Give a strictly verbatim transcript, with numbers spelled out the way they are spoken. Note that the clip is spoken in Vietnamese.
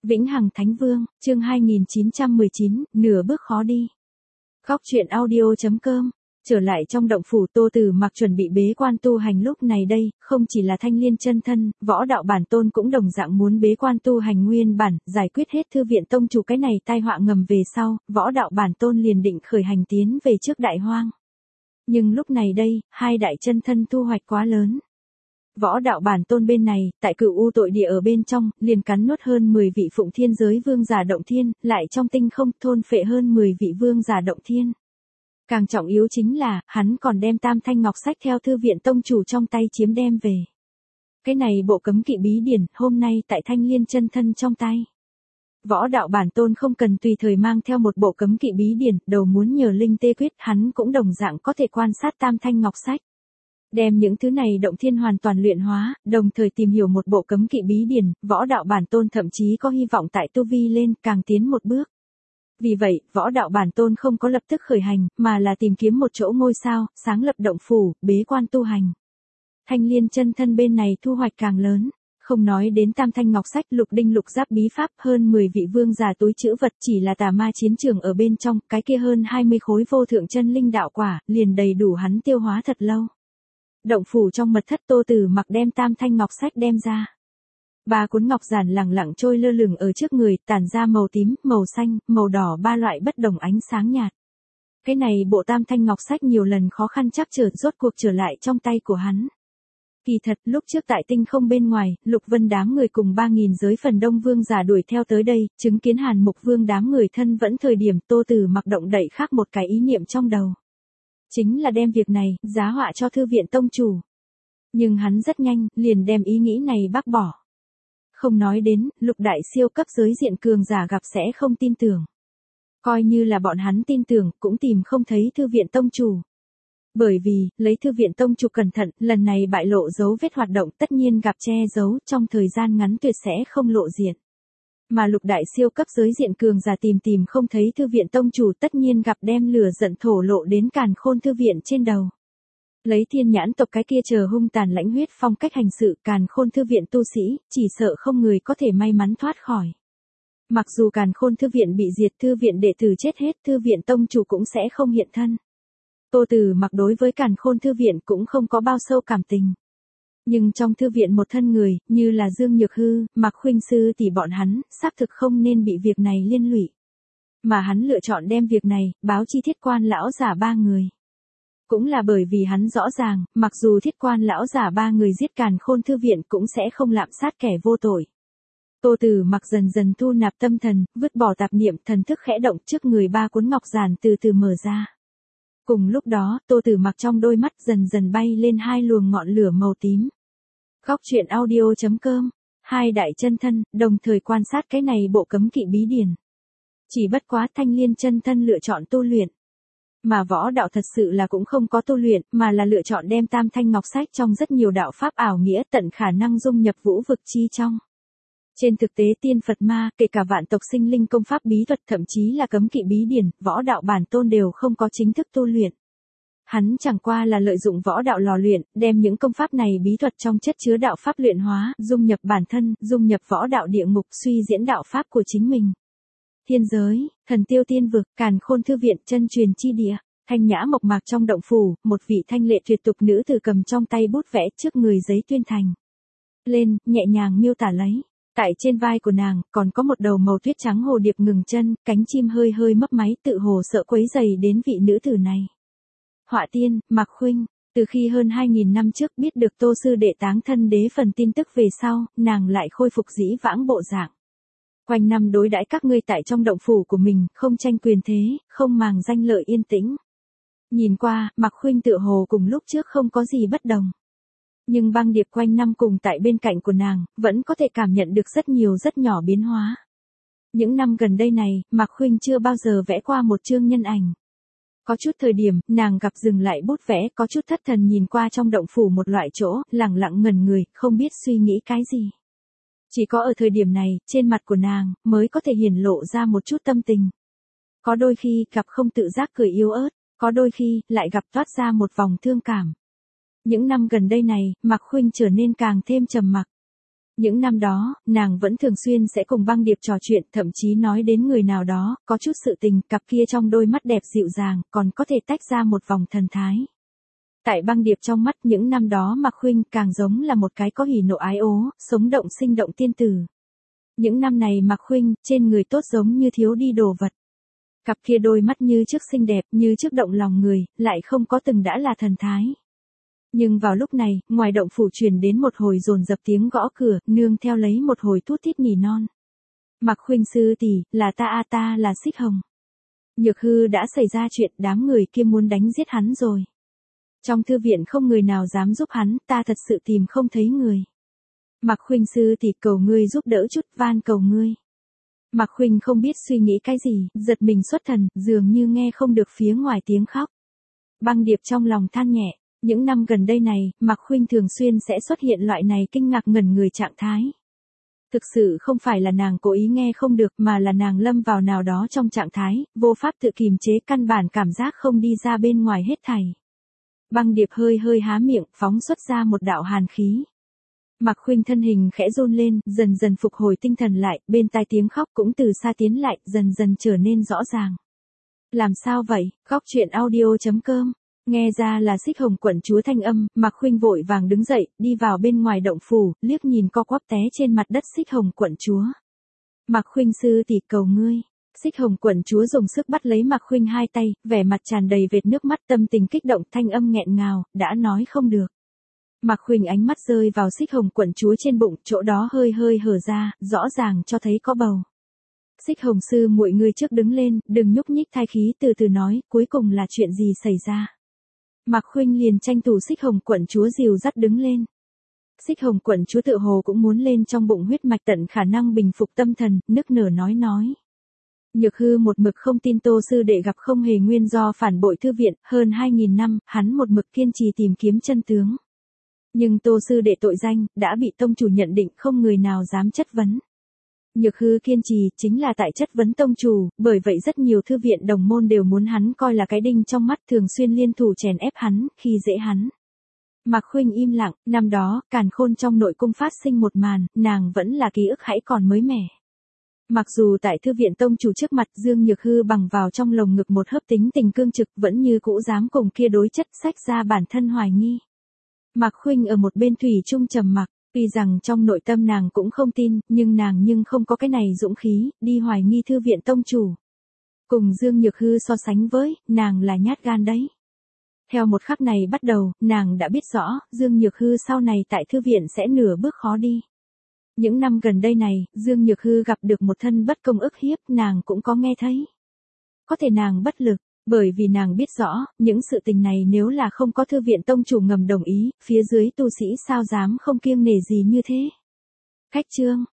Vĩnh Hằng Thánh Vương, chương hai nghìn chín trăm mười chín, nửa bước khó đi. Góc truyện audio chấm com. Trở lại trong động phủ, Tô Tử Mặc chuẩn bị bế quan tu hành. Lúc này đây, không chỉ là Thanh Liên chân thân, Võ Đạo Bản Tôn cũng đồng dạng muốn bế quan tu hành nguyên bản, giải quyết hết Thư viện tông chủ cái này tai họa ngầm về sau, Võ Đạo Bản Tôn liền định khởi hành tiến về trước Đại Hoang. Nhưng lúc này đây, hai đại chân thân thu hoạch quá lớn. Võ Đạo Bản Tôn bên này, tại Cửu U tội địa ở bên trong, liền cắn nuốt hơn mười vị Phụng Thiên giới vương giả động thiên, lại trong tinh không thôn phệ hơn mười vị vương giả động thiên. Càng trọng yếu chính là, hắn còn đem Tam Thanh Ngọc Sách theo Thư viện tông chủ trong tay chiếm đem về. Cái này bộ cấm kỵ bí điển, hôm nay tại Thanh Liên chân thân trong tay. Võ Đạo Bản Tôn không cần tùy thời mang theo một bộ cấm kỵ bí điển, đầu muốn nhờ linh tê quyết, hắn cũng đồng dạng có thể quan sát Tam Thanh Ngọc Sách. Đem những thứ này động thiên hoàn toàn luyện hóa, đồng thời tìm hiểu một bộ cấm kỵ bí điển, Võ Đạo Bản Tôn thậm chí có hy vọng tại tu vi lên càng tiến một bước. Vì vậy, Võ Đạo Bản Tôn không có lập tức khởi hành, mà là tìm kiếm một chỗ ngôi sao, sáng lập động phủ, bế quan tu hành. Thanh Liên chân thân bên này thu hoạch càng lớn. Không nói đến Tam Thanh Ngọc Sách, Lục Đinh Lục Giáp bí pháp, hơn mười vị vương giả túi trữ vật, chỉ là tà ma chiến trường ở bên trong, cái kia hơn hai mươi khối vô thượng chân linh đạo quả, liền đầy đủ hắn tiêu hóa thật lâu. Động phủ trong mật thất, Tô Tử Mặc đem Tam Thanh Ngọc Sách đem ra. Ba cuốn ngọc giản lẳng lặng trôi lơ lửng ở trước người, tản ra màu tím, màu xanh, màu đỏ ba loại bất đồng ánh sáng nhạt. Cái này bộ Tam Thanh Ngọc Sách nhiều lần khó khăn trắc trở, rốt cuộc trở lại trong tay của hắn. Kỳ thật, lúc trước tại tinh không bên ngoài, Lục Vân đám người cùng ba nghìn giới phần đông vương giả đuổi theo tới đây, chứng kiến Hàn Mục Vương đám người thân vẫn thời điểm, Tô Tử Mặc động đậy khác một cái ý niệm trong đầu. Chính là đem việc này, giá họa cho Thư viện tông chủ. Nhưng hắn rất nhanh, liền đem ý nghĩ này bác bỏ. Không nói đến, lục đại siêu cấp giới diện cường giả gặp sẽ không tin tưởng. Coi như là bọn hắn tin tưởng, cũng tìm không thấy Thư viện tông chủ. Bởi vì, lấy Thư viện tông chủ cẩn thận, lần này bại lộ dấu vết hoạt động tất nhiên gặp che giấu, trong thời gian ngắn tuyệt sẽ không lộ diện. Mà lục đại siêu cấp giới diện cường giả tìm tìm không thấy Thư viện tông chủ, tất nhiên gặp đem lửa giận thổ lộ đến Càn Khôn Thư viện trên đầu. Lấy Thiên Nhãn tộc cái kia chờ hung tàn lãnh huyết phong cách hành sự, Càn Khôn Thư viện tu sĩ, chỉ sợ không người có thể may mắn thoát khỏi. Mặc dù Càn Khôn Thư viện bị diệt, thư viện đệ tử chết hết, Thư viện tông chủ cũng sẽ không hiện thân. Tô Tử Mặc đối với Càn Khôn Thư viện cũng không có bao sâu cảm tình. Nhưng trong thư viện một thân người, như là Dương Nhược Hư, Mạc Khuynh Sư tỷ bọn hắn, xác thực không nên bị việc này liên lụy. Mà hắn lựa chọn đem việc này, báo chi Thiết Quan lão giả ba người. Cũng là bởi vì hắn rõ ràng, mặc dù Thiết Quan lão giả ba người giết Càn Khôn Thư viện cũng sẽ không lạm sát kẻ vô tội. Tô Tử Mặc dần dần thu nạp tâm thần, vứt bỏ tạp niệm, thần thức khẽ động, trước người ba cuốn ngọc giản từ từ mở ra. Cùng lúc đó, Tô Tử Mặc trong đôi mắt dần dần bay lên hai luồng ngọn lửa màu tím. Góc truyện audio chấm com. Hai đại chân thân, đồng thời quan sát cái này bộ cấm kỵ bí điển. Chỉ bất quá Thanh Liên chân thân lựa chọn tu luyện. Mà Võ Đạo thật sự là cũng không có tu luyện, mà là lựa chọn đem Tam Thanh Ngọc Sách trong rất nhiều đạo pháp ảo nghĩa tận khả năng dung nhập vũ vực chi trong. Trên thực tế tiên Phật ma, kể cả vạn tộc sinh linh công pháp bí thuật, thậm chí là cấm kỵ bí điển, Võ Đạo Bản Tôn đều không có chính thức tu luyện. Hắn chẳng qua là lợi dụng võ đạo lò luyện, đem những công pháp này bí thuật trong chất chứa đạo pháp luyện hóa, dung nhập bản thân, dung nhập võ đạo địa ngục, suy diễn đạo pháp của chính mình. Thiên giới, Thần Tiêu Tiên vực, Càn Khôn Thư viện, chân truyền chi địa, thanh nhã mộc mạc trong động phủ, một vị thanh lệ tuyệt tục nữ tử cầm trong tay bút vẽ trước người giấy tuyên thành. Lên, nhẹ nhàng miêu tả lấy. Tại trên vai của nàng, còn có một đầu màu tuyết trắng hồ điệp ngừng chân, cánh chim hơi hơi mấp máy, tự hồ sợ quấy rầy đến vị nữ tử này. Họa tiên, Mạc Khuynh, từ khi hơn hai nghìn năm trước biết được Tô sư đệ táng thân đế phần tin tức về sau, nàng lại khôi phục dĩ vãng bộ dạng. Quanh năm đối đãi các ngươi tại trong động phủ của mình, không tranh quyền thế, không màng danh lợi, yên tĩnh. Nhìn qua, Mạc Khuynh tựa hồ cùng lúc trước không có gì bất đồng. Nhưng băng điệp quanh năm cùng tại bên cạnh của nàng, vẫn có thể cảm nhận được rất nhiều rất nhỏ biến hóa. Những năm gần đây này, Mạc Khuynh chưa bao giờ vẽ qua một chương nhân ảnh. Có chút thời điểm, nàng gặp dừng lại bút vẽ, có chút thất thần nhìn qua trong động phủ một loại chỗ, lẳng lặng ngẩn người, không biết suy nghĩ cái gì. Chỉ có ở thời điểm này, trên mặt của nàng, mới có thể hiển lộ ra một chút tâm tình. Có đôi khi, gặp không tự giác cười yếu ớt, có đôi khi, lại gặp toát ra một vòng thương cảm. Những năm gần đây này, Mạc Khuynh trở nên càng thêm trầm mặc. Những năm đó, nàng vẫn thường xuyên sẽ cùng Băng Điệp trò chuyện, thậm chí nói đến người nào đó, có chút sự tình, cặp kia trong đôi mắt đẹp dịu dàng, còn có thể tách ra một vòng thần thái. Tại Băng Điệp trong mắt những năm đó Mạc Khuynh càng giống là một cái có hỉ nộ ái ố, sống động sinh động tiên tử. Những năm này Mạc Khuynh, trên người tốt giống như thiếu đi đồ vật. Cặp kia đôi mắt như trước xinh đẹp, như trước động lòng người, lại không có từng đã là thần thái. Nhưng vào lúc này, ngoài động phủ truyền đến một hồi dồn dập tiếng gõ cửa, nương theo lấy một hồi thút thít nỉ non. Mạc Khuynh sư tỷ, là ta a ta là Xích Hồng. Nhược Hư đã xảy ra chuyện, đám người kia muốn đánh giết hắn rồi. Trong thư viện không người nào dám giúp hắn, ta thật sự tìm không thấy người. Mạc Khuynh sư tỷ, cầu ngươi giúp đỡ chút, van cầu ngươi. Mạc Khuynh không biết suy nghĩ cái gì, giật mình xuất thần, dường như nghe không được phía ngoài tiếng khóc. Băng Điệp trong lòng than nhẹ, những năm gần đây này, Mạc Khuynh thường xuyên sẽ xuất hiện loại này kinh ngạc ngẩn người trạng thái. Thực sự không phải là nàng cố ý nghe không được mà là nàng lâm vào nào đó trong trạng thái, vô pháp tự kìm chế, căn bản cảm giác không đi ra bên ngoài hết thảy. Băng Điệp hơi hơi há miệng, phóng xuất ra một đạo hàn khí. Mạc Khuynh thân hình khẽ run lên, dần dần phục hồi tinh thần lại, bên tai tiếng khóc cũng từ xa tiến lại, dần dần trở nên rõ ràng. Làm sao vậy? Góc truyện audio chấm com. Nghe ra là Xích Hồng quận chúa thanh âm, Mạc Khuynh vội vàng đứng dậy, đi vào bên ngoài động phủ, liếc nhìn co quắp té trên mặt đất Xích Hồng quận chúa. Mạc Khuynh sư tỷ, cầu ngươi. Xích Hồng quận chúa dùng sức bắt lấy Mạc Khuynh hai tay, vẻ mặt tràn đầy vệt nước mắt, tâm tình kích động, thanh âm nghẹn ngào, đã nói không được. Mạc Khuynh ánh mắt rơi vào Xích Hồng quận chúa trên bụng, chỗ đó hơi hơi hở ra, rõ ràng cho thấy có bầu. Xích Hồng sư muội, ngươi trước đứng lên, đừng nhúc nhích, thai khí từ từ nói, cuối cùng là chuyện gì xảy ra. Mạc Khuynh liền tranh thủ Xích Hồng quận chúa dìu dắt đứng lên. Xích Hồng quận chúa tự hồ cũng muốn lên, trong bụng huyết mạch tận khả năng bình phục tâm thần, nức nở nói nói. Nhược Hư một mực không tin Tô sư đệ gặp không hề nguyên do phản bội thư viện, hơn hai nghìn năm, hắn một mực kiên trì tìm kiếm chân tướng. Nhưng Tô sư đệ tội danh, đã bị tông chủ nhận định, không người nào dám chất vấn. Nhược Hư kiên trì, chính là tại chất vấn tông chủ, bởi vậy rất nhiều thư viện đồng môn đều muốn hắn coi là cái đinh trong mắt, thường xuyên liên thủ chèn ép hắn, khi dễ hắn. Mạc Khuynh im lặng, năm đó, Càn Khôn trong nội cung phát sinh một màn, nàng vẫn là ký ức hãy còn mới mẻ. Mặc dù tại thư viện tông chủ trước mặt, Dương Nhược Hư bằng vào trong lồng ngực một hớp tính tình cương trực, vẫn như cũ dám cùng kia đối chất, sách ra bản thân hoài nghi. Mạc Khuynh ở một bên thủy chung trầm mặc, tuy rằng trong nội tâm nàng cũng không tin, nhưng nàng nhưng không có cái này dũng khí, đi hoài nghi thư viện tông chủ. Cùng Dương Nhược Hư so sánh với, nàng là nhát gan đấy. Theo một khắc này bắt đầu, nàng đã biết rõ, Dương Nhược Hư sau này tại thư viện sẽ nửa bước khó đi. Những năm gần đây này, Dương Nhược Hư gặp được một thân bất công ức hiếp, nàng cũng có nghe thấy. Có thể nàng bất lực, bởi vì nàng biết rõ, những sự tình này nếu là không có thư viện tông chủ ngầm đồng ý, phía dưới tu sĩ sao dám không kiêng nể gì như thế. Khách chương,